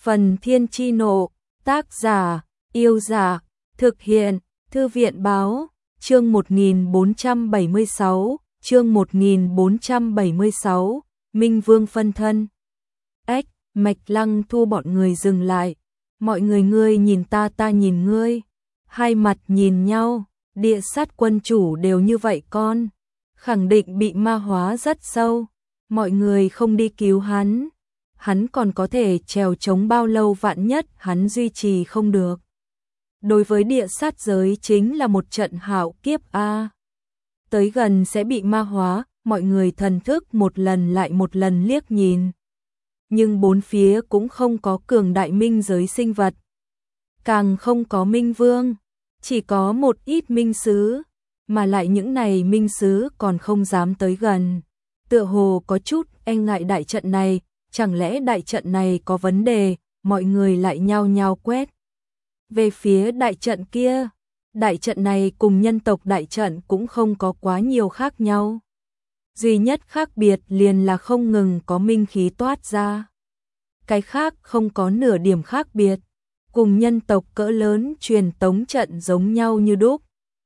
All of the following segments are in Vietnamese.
Phần Thiên Chi Nộ, tác giả, Yêu Giả, thực hiện, Thư viện Báo, chương 1476, Minh Vương phân thân. Mạch Lăng Thu bọn người dừng lại, mọi người ngươi nhìn ta nhìn ngươi, hai mặt nhìn nhau, Địa Sát quân chủ đều như vậy con, khẳng định bị ma hóa rất sâu, mọi người không đi cứu hắn còn có thể trèo chống bao lâu, vạn nhất hắn duy trì không được. Đối với địa sát giới chính là một trận hạo kiếp a. Tới gần sẽ bị ma hóa, mọi người thần thức một lần lại một lần liếc nhìn. Nhưng bốn phía cũng không có cường đại minh giới sinh vật, càng không có minh vương, chỉ có một ít minh sứ, mà lại những này minh sứ còn không dám tới gần. Tựa hồ có chút e ngại đại trận này, chẳng lẽ đại trận này có vấn đề, mọi người lại nhao nhao quét về phía đại trận kia. Đại trận này cùng nhân tộc đại trận cũng không có quá nhiều khác nhau. Duy nhất khác biệt liền là không ngừng có minh khí toát ra. Cái khác không có nửa điểm khác biệt, cùng nhân tộc cỡ lớn truyền tống trận giống nhau như đúc.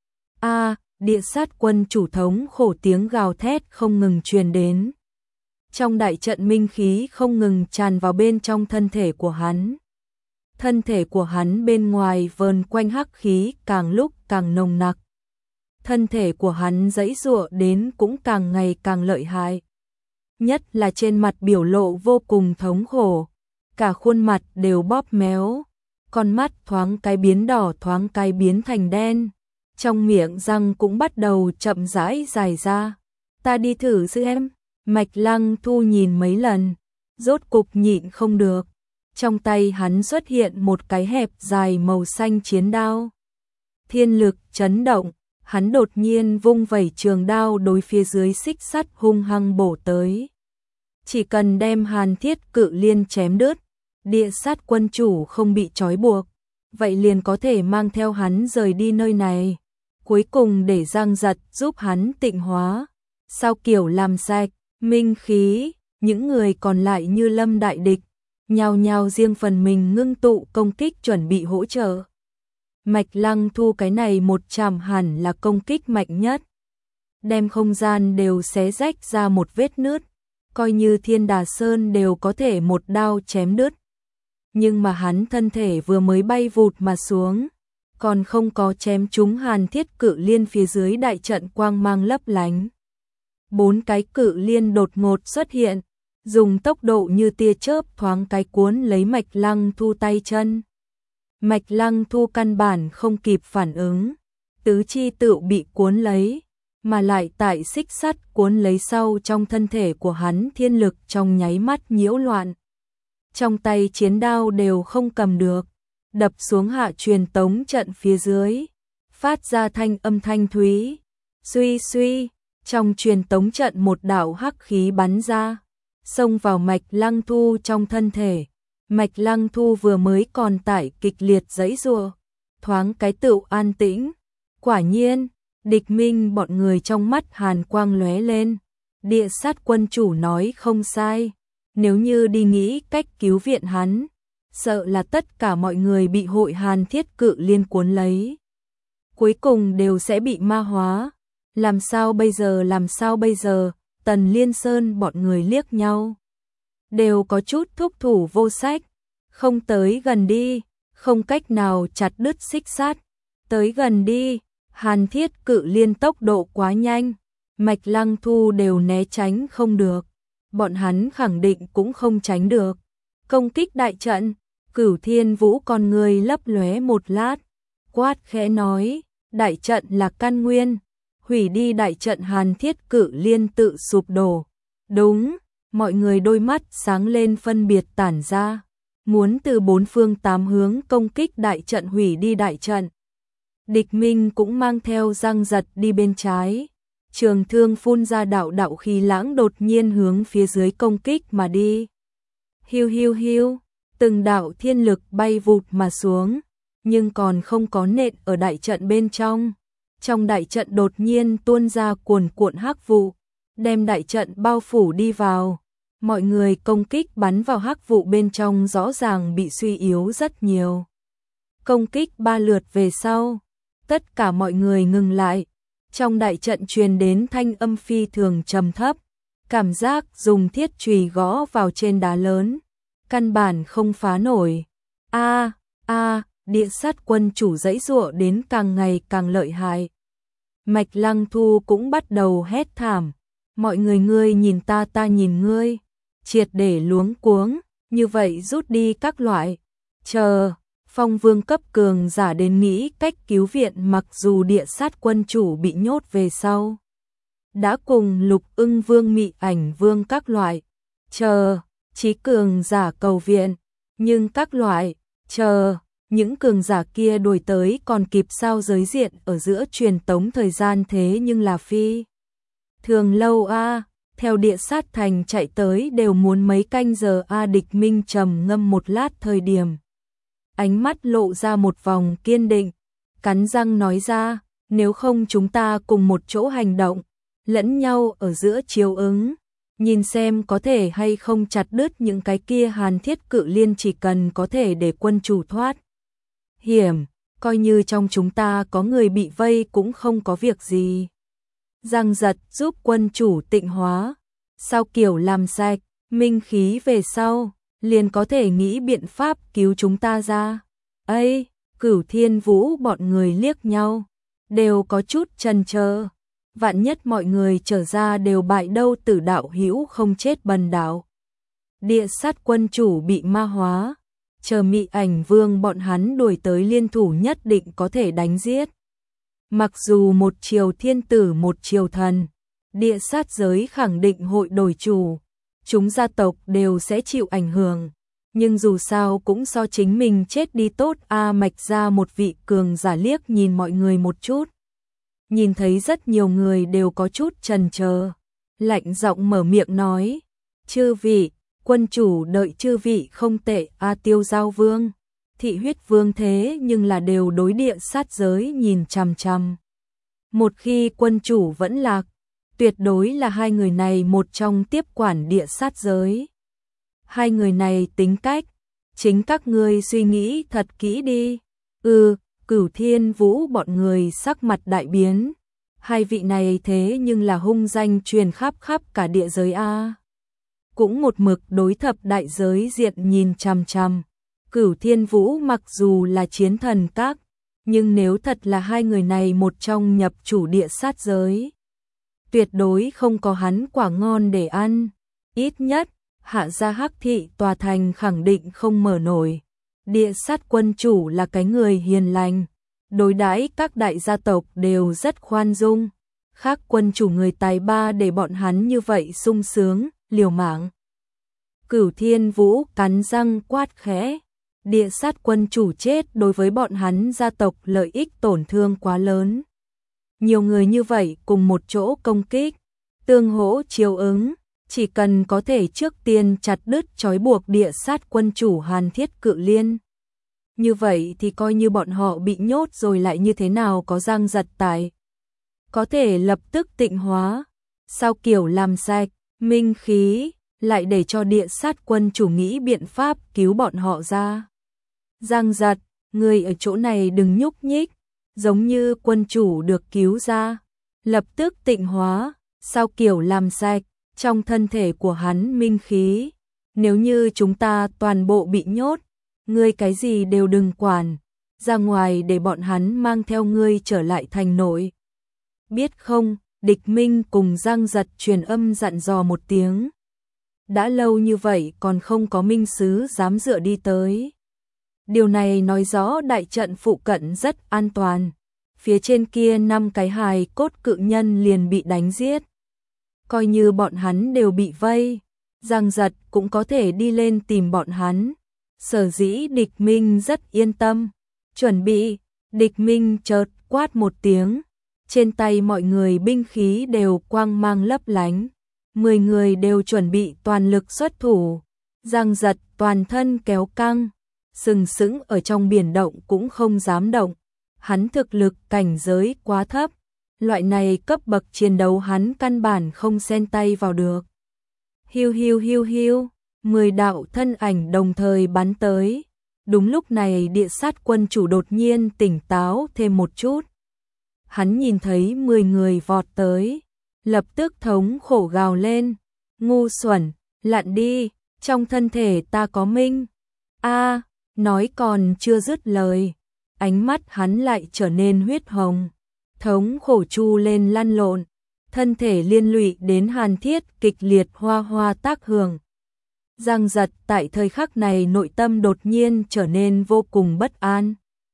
Địa sát quân chủ thống khổ tiếng gào thét không ngừng truyền đến. Trong đại trận minh khí không ngừng tràn vào bên trong thân thể của hắn. Thân thể của hắn bên ngoài vờn quanh hắc khí càng lúc càng nồng nặc. Thân thể của hắn giãy giụa đến cũng càng ngày càng lợi hại. Nhất là trên mặt biểu lộ vô cùng thống khổ, cả khuôn mặt đều bóp méo, con mắt thoáng cái biến đỏ thoáng cái biến thành đen, trong miệng răng cũng bắt đầu chậm rãi dài ra. Ta đi thử xem. Mạch Lăng Thu nhìn mấy lần, rốt cục nhịn không được. Trong tay hắn xuất hiện một cái hẹp dài màu xanh chiến đao. Thiên lực chấn động, hắn đột nhiên vung vẩy trường đao đối phía dưới xích sắt hung hăng bổ tới. Chỉ cần đem Hàn Thiết Cự Liên chém đứt, địa sát quân chủ không bị trói buộc, vậy liền có thể mang theo hắn rời đi nơi này. Cuối cùng để Giang Giật giúp hắn tịnh hóa, sao kiểu làm sạch minh khí, những người còn lại như lâm đại địch, nhao nhao riêng phần mình ngưng tụ công kích chuẩn bị hỗ trợ. Mạch Lăng Thu cái này một chạm hẳn là công kích mạnh nhất, đem không gian đều xé rách ra một vết nứt, coi như Thiên Đà Sơn đều có thể một đao chém đứt. Nhưng mà hắn thân thể vừa mới bay vụt mà xuống, còn không có chém trúng Hàn Thiết Cự Liên phía dưới đại trận quang mang lấp lánh. 4 cái cự liên đột ngột xuất hiện, dùng tốc độ như tia chớp thoáng cái cuốn lấy Mạch Lăng Thu tay chân. Mạch Lăng Thu căn bản không kịp phản ứng, tứ chi tựu bị cuốn lấy, mà lại tại xích sắt cuốn lấy sau trong thân thể của hắn thiên lực trong nháy mắt nhiễu loạn. Trong tay chiến đao đều không cầm được, đập xuống hạ truyền tống trận phía dưới, phát ra thanh âm thanh thúy, suy suy. Trong truyền tống trận một đạo hắc khí bắn ra, xông vào Mạch Lăng Thu trong thân thể. Mạch Lăng Thu vừa mới còn tại kịch liệt giãy giụa, thoáng cái tựu an tĩnh. Quả nhiên, Địch Minh bọn người trong mắt hàn quang lóe lên. Địa sát quân chủ nói không sai, nếu như đi nghĩ cách cứu viện hắn, sợ là tất cả mọi người bị hội Hàn Thiết Cự Liên cuốn lấy, cuối cùng đều sẽ bị ma hóa. Làm sao bây giờ, Tần Liên Sơn bọn người liếc nhau, đều có chút thúc thủ vô sách, không tới gần đi, không cách nào chặt đứt xích sắt, tới gần đi, Hàn Thiết Cự Liên tốc độ quá nhanh, Mạch Lăng Thu đều né tránh không được, bọn hắn khẳng định cũng không tránh được. Công kích đại trận, Cửu Thiên Vũ con người lấp lóe một lát, quát khẽ nói, đại trận là căn nguyên. Hủy đi đại trận Hàn Thiết Cự Liên tự sụp đổ. Đúng, mọi người đôi mắt sáng lên phân biệt tản ra, muốn từ 4 phương 8 hướng công kích đại trận hủy đi đại trận. Địch Minh cũng mang theo Giang Giật đi bên trái, trường thương phun ra đạo khí lãng đột nhiên hướng phía dưới công kích mà đi. Hiu hiu hiu, từng đạo thiên lực bay vụt mà xuống, nhưng còn không có nện ở đại trận bên trong. Trong đại trận đột nhiên tuôn ra cuồn cuộn hắc vụ, đem đại trận bao phủ đi vào. mọi người công kích bắn vào hắc vụ bên trong rõ ràng bị suy yếu rất nhiều. Công kích 3 lượt về sau, tất cả mọi người ngừng lại. Trong đại trận truyền đến thanh âm phi thường trầm thấp, cảm giác dùng thiết chùy gõ vào trên đá lớn, căn bản không phá nổi. Địa sát quân chủ giãy giụa đến càng ngày càng lợi hại. Mạch Lăng Thu cũng bắt đầu hét thảm, mọi người ngươi nhìn ta ta nhìn ngươi, triệt để luống cuống, như vậy rút đi các loại. Chờ, Phong Vương cấp cường giả đến nghĩ cách cứu viện, mặc dù địa sát quân chủ bị nhốt về sau. Đã cùng Lục Ưng Vương, Mị Ảnh Vương các loại. Chờ, chí cường giả cầu viện, nhưng các loại. Chờ, những cường giả kia đuổi tới còn kịp sao, giới diện ở giữa truyền tống thời gian thế nhưng là phi thường lâu a. Theo địa sát thành chạy tới đều muốn mấy canh giờ a. Địch Minh trầm ngâm một lát thời điểm, ánh mắt lộ ra một vòng kiên định, cắn răng nói ra, nếu không chúng ta cùng một chỗ hành động, lẫn nhau ở giữa chiếu ứng, nhìn xem có thể hay không chặt đứt những cái kia hàn thiết cự liên, chỉ cần có thể để quân chủ thoát hiểm, coi như trong chúng ta có người bị vây cũng không có việc gì. Giang Giật giúp quân chủ tịnh hóa, sau kiểu làm sạch minh khí về sau, liền có thể nghĩ biện pháp cứu chúng ta ra. Ây, Cửu Thiên Vũ bọn người liếc nhau, đều có chút chần chờ. Vạn nhất mọi người trở ra đều bại đâu, Tử đạo hữu không chết bần đạo. Địa sát quân chủ bị ma hóa, chờ Mị Ảnh Vương bọn hắn đuổi tới liên thủ nhất định có thể đánh giết. Mặc dù một chiều thiên tử một chiều thần, địa sát giới khẳng định hội đổi chủ, chúng gia tộc đều sẽ chịu ảnh hưởng, nhưng dù sao cũng so chính mình chết đi tốt a. Mạch ra một vị cường giả liếc nhìn mọi người một chút, nhìn thấy rất nhiều người đều có chút chần chờ, lạnh giọng mở miệng nói, chư vị, quân chủ đợi chư vị không tệ a. Tiêu Giao Vương, Thị Huyết Vương thế nhưng là đều đối địa sát giới nhìn chằm chằm. Một khi quân chủ vẫn lạc, tuyệt đối là hai người này một trong tiếp quản địa sát giới. Hai người này tính cách, chính các ngươi suy nghĩ thật kỹ đi. Cửu Thiên Vũ bọn người sắc mặt đại biến. Hai vị này thế nhưng là hung danh truyền khắp cả địa giới a. Cũng một mực đối thập đại giới diện nhìn chằm chằm. Cửu Thiên Vũ mặc dù là chiến thần các, nhưng nếu thật là hai người này một trong nhập chủ địa sát giới, tuyệt đối không có hắn quả ngon để ăn. Ít nhất, Hạ gia Hắc thị tòa thành khẳng định không mở nổi. Địa sát quân chủ là cái người hiền lành, đối đãi các đại gia tộc đều rất khoan dung. Khác quân chủ người tài ba để bọn hắn như vậy sung sướng, liều mạng. Cửu Thiên Vũ cắn răng quát khẽ. Địa sát quân chủ chết đối với bọn hắn gia tộc lợi ích tổn thương quá lớn. Nhiều người như vậy cùng một chỗ công kích, tương hỗ chiếu ứng, chỉ cần có thể trước tiên chặt đứt trói buộc địa sát quân chủ hàn thiết cự liên. Như vậy thì coi như bọn họ bị nhốt rồi lại như thế nào, có Giang Giật tại, có thể lập tức tịnh hóa, sau kiểu làm sạch minh khí, lại để cho địa sát quân chủ nghĩ biện pháp cứu bọn họ ra. Giang Giật, người ở chỗ này đừng nhúc nhích, giống như quân chủ được cứu ra, lập tức tịnh hóa, sau kiểu làm sạch trong thân thể của hắn minh khí. Nếu như chúng ta toàn bộ bị nhốt, ngươi cái gì đều đừng quản, ra ngoài để bọn hắn mang theo ngươi trở lại thành nội. Biết không? Địch Minh cùng Giang Giật truyền âm dặn dò một tiếng. Đã lâu như vậy còn không có minh sứ dám dựa đi tới. Điều này nói rõ đại trận phụ cận rất an toàn. Phía trên kia 5 cái hài cốt cự nhân liền bị đánh giết. Coi như bọn hắn đều bị vây, Giang Giật cũng có thể đi lên tìm bọn hắn. Sở dĩ Địch Minh rất yên tâm. Chuẩn bị, Địch Minh chợt quát một tiếng. Trên tay mọi người binh khí đều quang mang lấp lánh. 10 người đều chuẩn bị toàn lực xuất thủ. Giang Giật toàn thân kéo căng, sừng sững ở trong biển động cũng không dám động. Hắn thực lực cảnh giới quá thấp, loại này cấp bậc chiến đấu hắn căn bản không xen tay vào được. Hiu hiu hiu hiu, 10 đạo thân ảnh đồng thời bắn tới. Đúng lúc này địa sát quân chủ đột nhiên tỉnh táo thêm một chút. Hắn nhìn thấy 10 người vọt tới, lập tức thống khổ gào lên, ngu xuẩn, lặn đi, trong thân thể ta có minh. A, nói còn chưa dứt lời, ánh mắt hắn lại trở nên huyết hồng, thống khổ chu lên lăn lộn, thân thể liên lụy đến hàn thiết kịch liệt hoa hoa tác hưởng. Giang Giật tại thời khắc này nội tâm đột nhiên trở nên vô cùng bất an.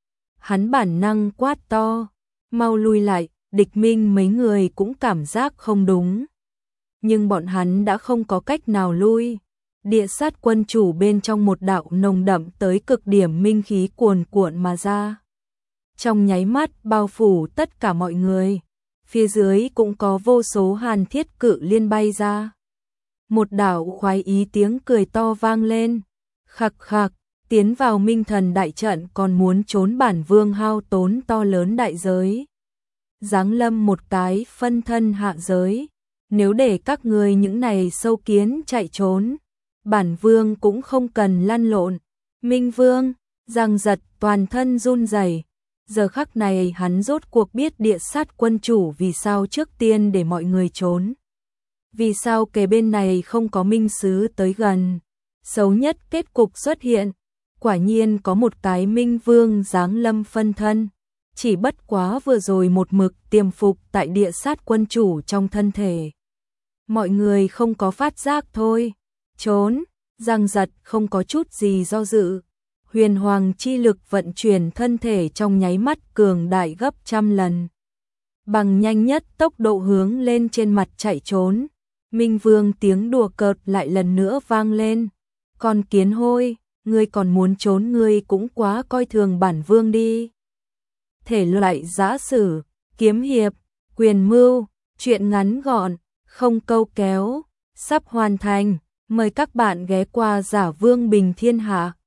Hắn bản năng quát to, mau lui lại, địch minh mấy người cũng cảm giác không đúng. Nhưng bọn hắn đã không có cách nào lui. Địa sát quân chủ bên trong một đạo nồng đậm tới cực điểm minh khí cuồn cuộn mà ra. Trong nháy mắt bao phủ tất cả mọi người. Phía dưới cũng có vô số hàn thiết cự liên bay ra. Một đạo khoái ý tiếng cười to vang lên. Khặc khặc, tiến vào minh thần đại trận còn muốn trốn bản vương hao tốn to lớn đại giới. Giáng lâm một cái phân thân hạ giới. Nếu để các người những này sâu kiến chạy trốn, bản vương cũng không cần lăn lộn. Minh vương, Giang Giật toàn thân run rẩy. Giờ khắc này hắn rốt cuộc biết địa sát quân chủ vì sao trước tiên để mọi người trốn. Vì sao kề bên này không có minh sứ tới gần. Xấu nhất kết cục xuất hiện. Quả nhiên có một cái minh vương giáng lâm phân thân. Chỉ bất quá vừa rồi một mực tiềm phục tại địa sát quân chủ trong thân thể. Mọi người không có phát giác thôi. Trốn, Giang Giật không có chút gì do dự. Huyền hoàng chi lực vận chuyển thân thể trong nháy mắt cường đại gấp trăm lần. Bằng nhanh nhất tốc độ hướng lên trên mặt chạy trốn. Minh vương tiếng đùa cợt lại lần nữa vang lên. Con kiến hôi, ngươi còn muốn trốn, ngươi cũng quá coi thường bản vương đi. Thể loại giã sử, kiếm hiệp, quyền mưu, truyện ngắn gọn, không câu kéo, sắp hoàn thành. Mời các bạn ghé qua Giả Vương Bình Thiên Hạ.